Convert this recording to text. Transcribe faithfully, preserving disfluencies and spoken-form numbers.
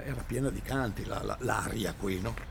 era piena di canti la- la- l'aria qui, no?